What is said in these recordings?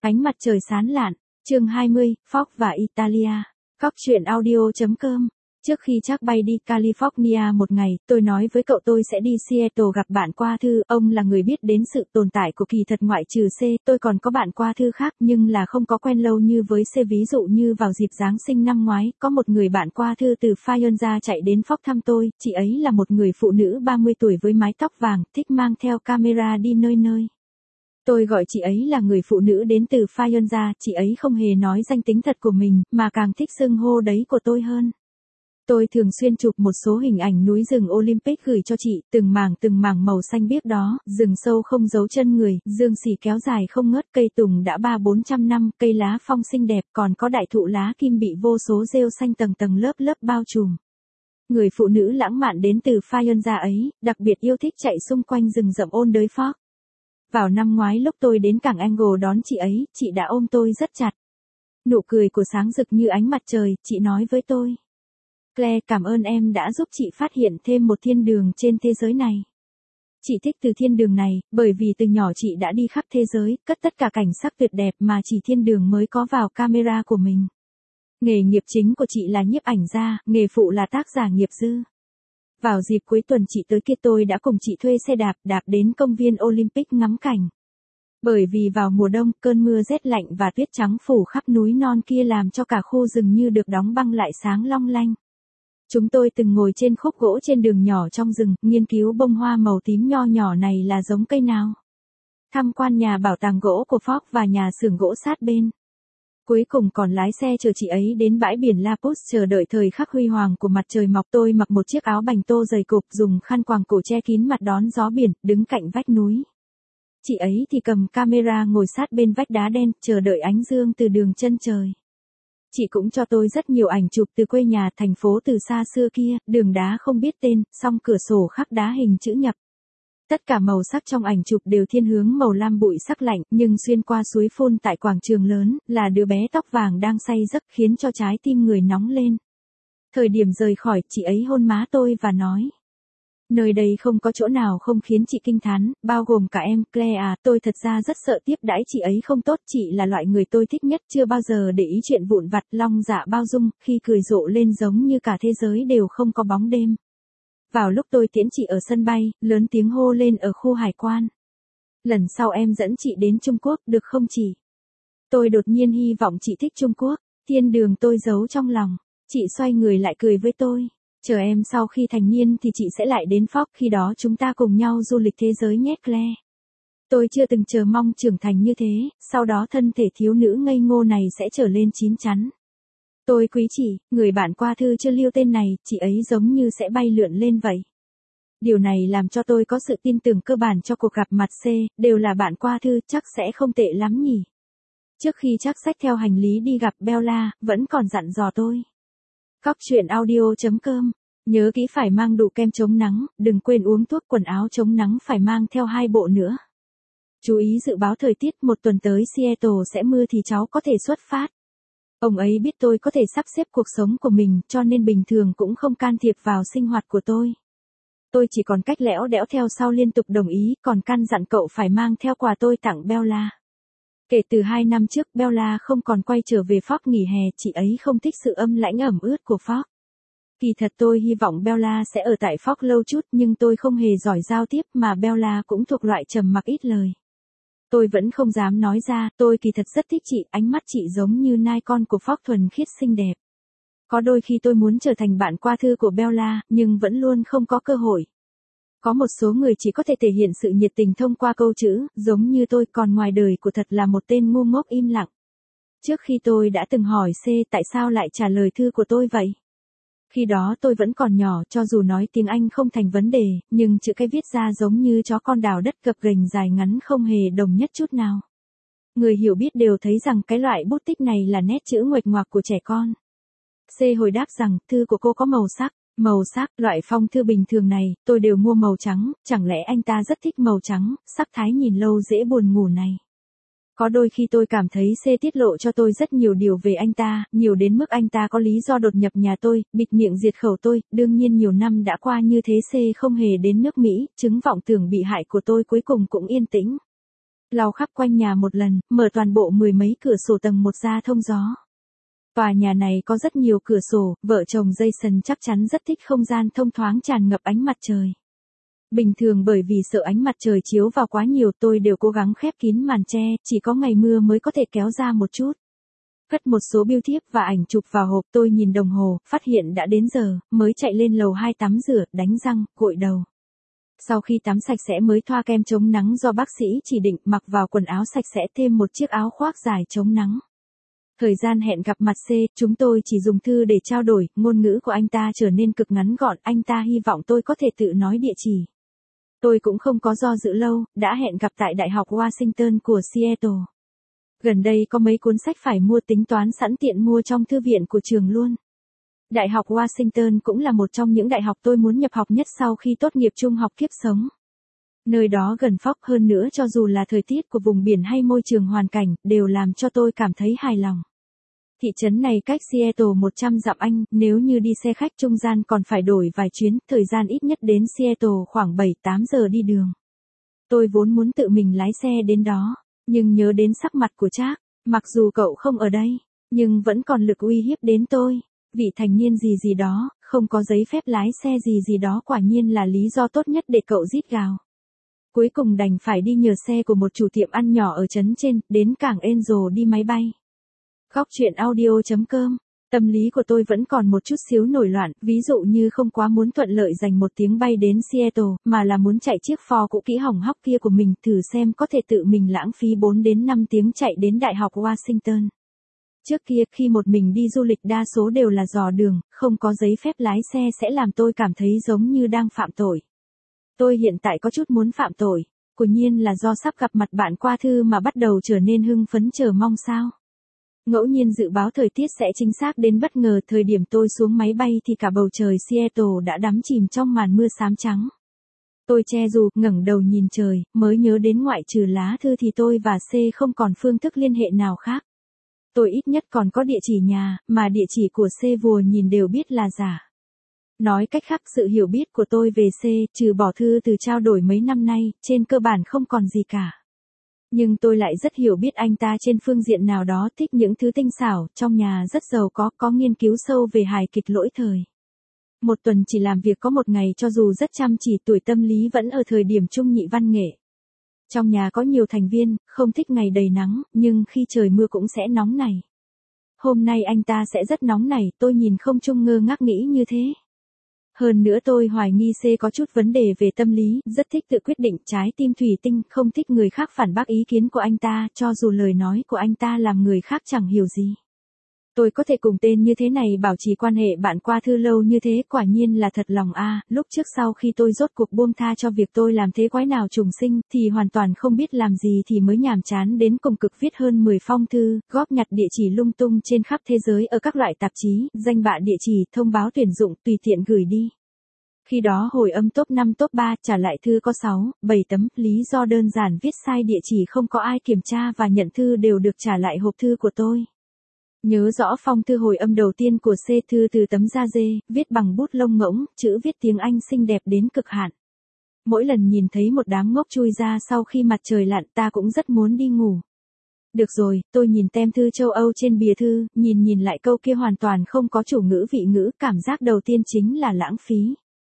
Ánh mặt trời sáng lạn, chương 20, Fox và Italia. Cóc truyện audio.com. Trước khi chắc bay đi California một ngày, tôi nói với cậu tôi sẽ đi Seattle gặp bạn qua thư. Ông là người biết đến sự tồn tại của kỳ thật ngoại trừ C. Tôi còn có bạn qua thư khác nhưng là không có quen lâu như với C. Ví dụ như vào dịp Giáng sinh năm ngoái, có một người bạn qua thư từ Fayonza chạy đến Fox thăm tôi. Chị ấy là một người phụ nữ 30 tuổi với mái tóc vàng, thích mang theo camera đi nơi nơi. Tôi gọi chị ấy là người phụ nữ đến từ Fayonza, chị ấy không hề nói danh tính thật của mình, mà càng thích xưng hô đấy của tôi hơn. Tôi thường xuyên chụp một số hình ảnh núi rừng Olympic gửi cho chị, từng mảng màu xanh biếc đó, rừng sâu không giấu chân người, dương xì kéo dài không ngớt, cây tùng đã 300-400 năm, cây lá phong xinh đẹp, còn có đại thụ lá kim bị vô số rêu xanh tầng tầng lớp lớp bao trùm. Người phụ nữ lãng mạn đến từ Fayonza ấy, đặc biệt yêu thích chạy xung quanh rừng rậm ôn đới Fox. Vào năm ngoái lúc tôi đến cảng Angle đón chị ấy, chị đã ôm tôi rất chặt. Nụ cười của sáng rực như ánh mặt trời, chị nói với tôi. Claire, cảm ơn em đã giúp chị phát hiện thêm một thiên đường trên thế giới này. Chị thích từ thiên đường này, bởi vì từ nhỏ chị đã đi khắp thế giới, cất tất cả cảnh sắc tuyệt đẹp mà chỉ thiên đường mới có vào camera của mình. Nghề nghiệp chính của chị là nhiếp ảnh gia, nghề phụ là tác giả nghiệp dư. Vào dịp cuối tuần chị tới kia tôi đã cùng chị thuê xe đạp đến công viên Olympic ngắm cảnh. Bởi vì vào mùa đông, cơn mưa rét lạnh và tuyết trắng phủ khắp núi non kia làm cho cả khu rừng như được đóng băng lại sáng long lanh. Chúng tôi từng ngồi trên khúc gỗ trên đường nhỏ trong rừng, nghiên cứu bông hoa màu tím nho nhỏ này là giống cây nào. Tham quan nhà bảo tàng gỗ của Fox và nhà xưởng gỗ sát bên. Cuối cùng còn lái xe chờ chị ấy đến bãi biển La Pouce chờ đợi thời khắc huy hoàng của mặt trời mọc. Tôi mặc một chiếc áo bành tô dày cộp, dùng khăn quàng cổ che kín mặt đón gió biển, đứng cạnh vách núi. Chị ấy thì cầm camera ngồi sát bên vách đá đen, chờ đợi ánh dương từ đường chân trời. Chị cũng cho tôi rất nhiều ảnh chụp từ quê nhà, thành phố từ xa xưa kia, đường đá không biết tên, song cửa sổ khắc đá hình chữ nhật. Tất cả màu sắc trong ảnh chụp đều thiên hướng màu lam bụi sắc lạnh, nhưng xuyên qua suối phun tại quảng trường lớn, là đứa bé tóc vàng đang say giấc khiến cho trái tim người nóng lên. Thời điểm rời khỏi, chị ấy hôn má tôi và nói. Nơi đây không có chỗ nào không khiến chị kinh thán, bao gồm cả em, Claire à, tôi thật ra rất sợ tiếp đãi chị ấy không tốt, chị là loại người tôi thích nhất, chưa bao giờ để ý chuyện vụn vặt, long dạ bao dung, khi cười rộ lên giống như cả thế giới đều không có bóng đêm. Vào lúc tôi tiễn chị ở sân bay, lớn tiếng hô lên ở khu hải quan. Lần sau em dẫn chị đến Trung Quốc, được không chị? Tôi đột nhiên hy vọng chị thích Trung Quốc, thiên đường tôi giấu trong lòng. Chị xoay người lại cười với tôi. Chờ em sau khi thành niên thì chị sẽ lại đến Fox, khi đó chúng ta cùng nhau du lịch thế giới nhé Claire. Tôi chưa từng chờ mong trưởng thành như thế, sau đó thân thể thiếu nữ ngây ngô này sẽ trở lên chín chắn. Tôi quý chị, người bạn qua thư chưa lưu tên này, chị ấy giống như sẽ bay lượn lên vậy. Điều này làm cho tôi có sự tin tưởng cơ bản cho cuộc gặp mặt C, đều là bạn qua thư, chắc sẽ không tệ lắm nhỉ. Trước khi chắc xách theo hành lý đi gặp Bella, vẫn còn dặn dò tôi. Cóc truyện audio.com. Nhớ kỹ phải mang đủ kem chống nắng, đừng quên uống thuốc, quần áo chống nắng phải mang theo 2 bộ nữa. Chú ý dự báo thời tiết, một tuần tới Seattle sẽ mưa thì cháu có thể xuất phát. Ông ấy biết tôi có thể sắp xếp cuộc sống của mình, cho nên bình thường cũng không can thiệp vào sinh hoạt của tôi. Tôi chỉ còn cách lẽo đẽo theo sau liên tục đồng ý, còn căn dặn cậu phải mang theo quà tôi tặng Bella. Kể từ 2 năm trước, Bella không còn quay trở về Fox nghỉ hè, chị ấy không thích sự âm lãnh ẩm ướt của Fox. Kỳ thật tôi hy vọng Bella sẽ ở tại Fox lâu chút, nhưng tôi không hề giỏi giao tiếp, mà Bella cũng thuộc loại trầm mặc ít lời. Tôi vẫn không dám nói ra, tôi kỳ thật rất thích chị, ánh mắt chị giống như nai con của Fox thuần khiết xinh đẹp. Có đôi khi tôi muốn trở thành bạn qua thư của Bella, nhưng vẫn luôn không có cơ hội. Có một số người chỉ có thể thể hiện sự nhiệt tình thông qua câu chữ, giống như tôi, còn ngoài đời của thật là một tên ngu ngốc im lặng. Trước khi tôi đã từng hỏi C tại sao lại trả lời thư của tôi vậy? Khi đó tôi vẫn còn nhỏ, cho dù nói tiếng Anh không thành vấn đề, nhưng chữ cái viết ra giống như chó con đào đất gập ghềnh dài ngắn không hề đồng nhất chút nào. Người hiểu biết đều thấy rằng cái loại bút tích này là nét chữ nguệch ngoạc của trẻ con. C hồi đáp rằng, thư của cô có màu sắc. Màu sắc, loại phong thư bình thường này, tôi đều mua màu trắng, chẳng lẽ anh ta rất thích màu trắng, sắc thái nhìn lâu dễ buồn ngủ này. Có đôi khi tôi cảm thấy C tiết lộ cho tôi rất nhiều điều về anh ta, nhiều đến mức anh ta có lý do đột nhập nhà tôi, bịt miệng diệt khẩu tôi, đương nhiên nhiều năm đã qua như thế C không hề đến nước Mỹ, chứng vọng tưởng bị hại của tôi cuối cùng cũng yên tĩnh. lau khắp quanh nhà một lần, mở toàn bộ mười mấy cửa sổ tầng một ra thông gió. Tòa nhà này có rất nhiều cửa sổ, vợ chồng Jason chắc chắn rất thích không gian thông thoáng tràn ngập ánh mặt trời. Bình thường bởi vì sợ ánh mặt trời chiếu vào quá nhiều tôi đều cố gắng khép kín màn che, chỉ có ngày mưa mới có thể kéo ra một chút. Cất một số bưu thiếp và ảnh chụp vào hộp, tôi nhìn đồng hồ, phát hiện đã đến giờ, mới chạy lên lầu 2 tắm rửa, đánh răng, gội đầu. Sau khi tắm sạch sẽ mới thoa kem chống nắng do bác sĩ chỉ định, mặc vào quần áo sạch sẽ thêm một chiếc áo khoác dài chống nắng. Thời gian hẹn gặp mặt C, chúng tôi chỉ dùng thư để trao đổi, ngôn ngữ của anh ta trở nên cực ngắn gọn, anh ta hy vọng tôi có thể tự nói địa chỉ. Tôi cũng không có do dự lâu, đã hẹn gặp tại Đại học Washington của Seattle. Gần đây có mấy cuốn sách phải mua, tính toán sẵn tiện mua trong thư viện của trường luôn. Đại học Washington cũng là một trong những đại học tôi muốn nhập học nhất sau khi tốt nghiệp trung học kiếp sống. Nơi đó gần Fox, hơn nữa cho dù là thời tiết của vùng biển hay môi trường hoàn cảnh, đều làm cho tôi cảm thấy hài lòng. Thị trấn này cách Seattle 100 dặm Anh, nếu như đi xe khách trung gian còn phải đổi vài chuyến, thời gian ít nhất đến Seattle khoảng 7-8 giờ đi đường. Tôi vốn muốn tự mình lái xe đến đó, nhưng nhớ đến sắc mặt của Trác, mặc dù cậu không ở đây, nhưng vẫn còn lực uy hiếp đến tôi. Vị thành niên gì gì đó, không có giấy phép lái xe gì gì đó, quả nhiên là lý do tốt nhất để cậu rít gào. Cuối cùng đành phải đi nhờ xe của một chủ tiệm ăn nhỏ ở trấn trên, đến cảng Angel đi máy bay. Góc truyện audio.com. Tâm lý của tôi vẫn còn một chút xíu nổi loạn, ví dụ như không quá muốn thuận lợi dành một tiếng bay đến Seattle, mà là muốn chạy chiếc Ford cũ kỹ hỏng hóc kia của mình, thử xem có thể tự mình lãng phí 4 đến 5 tiếng chạy đến Đại học Washington. Trước kia, khi một mình đi du lịch đa số đều là dò đường, không có giấy phép lái xe sẽ làm tôi cảm thấy giống như đang phạm tội. Tôi hiện tại có chút muốn phạm tội, quả nhiên là do sắp gặp mặt bạn qua thư mà bắt đầu trở nên hưng phấn chờ mong sao. Ngẫu nhiên dự báo thời tiết sẽ chính xác đến bất ngờ, thời điểm tôi xuống máy bay thì cả bầu trời Seattle đã đắm chìm trong màn mưa xám trắng. Tôi che dù, ngẩng đầu nhìn trời, mới nhớ đến ngoại trừ lá thư thì tôi và C không còn phương thức liên hệ nào khác. Tôi ít nhất còn có địa chỉ nhà, mà địa chỉ của C vừa nhìn đều biết là giả. Nói cách khác, sự hiểu biết của tôi về C, trừ bỏ thư từ trao đổi mấy năm nay, trên cơ bản không còn gì cả. Nhưng tôi lại rất hiểu biết anh ta trên phương diện nào đó, thích những thứ tinh xảo, trong nhà rất giàu có nghiên cứu sâu về hài kịch lỗi thời. Một tuần chỉ làm việc có một ngày, cho dù rất chăm chỉ, tuổi tâm lý vẫn ở thời điểm trung nhị văn nghệ. Trong nhà có nhiều thành viên, không thích ngày đầy nắng, nhưng khi trời mưa cũng sẽ nóng này. Hôm nay anh ta sẽ rất nóng này, tôi nhìn không trung ngơ ngác nghĩ như thế. Hơn nữa tôi hoài nghi C có chút vấn đề về tâm lý, rất thích tự quyết định, trái tim thủy tinh, không thích người khác phản bác ý kiến của anh ta, cho dù lời nói của anh ta làm người khác chẳng hiểu gì. Tôi có thể cùng tên như thế này bảo trì quan hệ bạn qua thư lâu như thế, quả nhiên là thật lòng a. Lúc trước sau khi tôi rốt cuộc buông tha cho việc tôi làm thế quái nào trùng sinh, thì hoàn toàn không biết làm gì thì mới nhàm chán đến cùng cực viết hơn 10 phong thư, góp nhặt địa chỉ lung tung trên khắp thế giới ở các loại tạp chí, danh bạ địa chỉ, thông báo tuyển dụng, tùy tiện gửi đi. Khi đó hồi âm top 5 top 3, trả lại thư có 6, 7 tấm, lý do đơn giản viết sai địa chỉ không có ai kiểm tra và nhận thư đều được trả lại hộp thư của tôi. Nhớ rõ phong thư hồi âm đầu tiên của C, thư từ tấm da dê, viết bằng bút lông ngỗng, chữ viết tiếng Anh xinh đẹp đến cực hạn. Mỗi lần nhìn thấy một đám ngốc chui ra sau khi mặt trời lặn, ta cũng rất muốn đi ngủ. Được rồi, tôi nhìn tem thư châu Âu trên bìa thư, nhìn lại câu kia hoàn toàn không có chủ ngữ vị ngữ, cảm giác đầu tiên chính là lãng phí.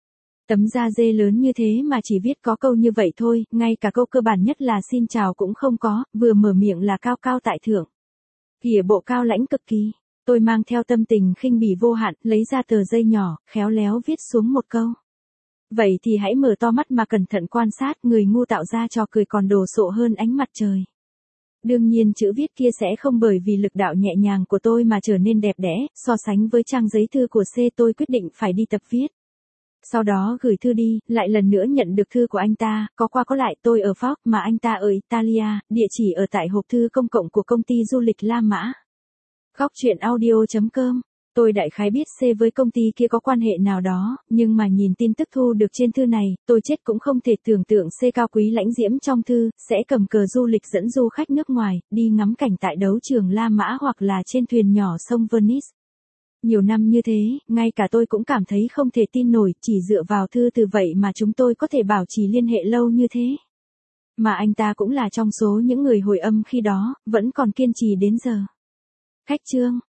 Tấm da dê lớn như thế mà chỉ viết có câu như vậy thôi, ngay cả câu cơ bản nhất là xin chào cũng không có, vừa mở miệng là cao cao tại thượng. Kìa bộ cao lãnh cực kỳ. Tôi mang theo tâm tình khinh bỉ vô hạn, lấy ra tờ giấy nhỏ, khéo léo viết xuống một câu. Vậy thì hãy mở to mắt mà cẩn thận quan sát, người ngu tạo ra trò cười còn đồ sộ hơn ánh mặt trời. Đương nhiên chữ viết kia sẽ không bởi vì lực đạo nhẹ nhàng của tôi mà trở nên đẹp đẽ, so sánh với trang giấy thư của C tôi quyết định phải đi tập viết. Sau đó gửi thư đi, lại lần nữa nhận được thư của anh ta, có qua có lại, tôi ở Fox mà anh ta ở Italia, địa chỉ ở tại hộp thư công cộng của công ty du lịch La Mã. Góc truyện audio.com. Tôi đại khái biết C với công ty kia có quan hệ nào đó, nhưng mà nhìn tin tức thu được trên thư này, tôi chết cũng không thể tưởng tượng C cao quý lãnh diễm trong thư, sẽ cầm cờ du lịch dẫn du khách nước ngoài, đi ngắm cảnh tại đấu trường La Mã hoặc là trên thuyền nhỏ sông Venice. Nhiều năm như thế, ngay cả tôi cũng cảm thấy không thể tin nổi, chỉ dựa vào thư từ vậy mà chúng tôi có thể bảo trì liên hệ lâu như thế. Mà anh ta cũng là trong số những người hồi âm khi đó, vẫn còn kiên trì đến giờ. Khách Trương,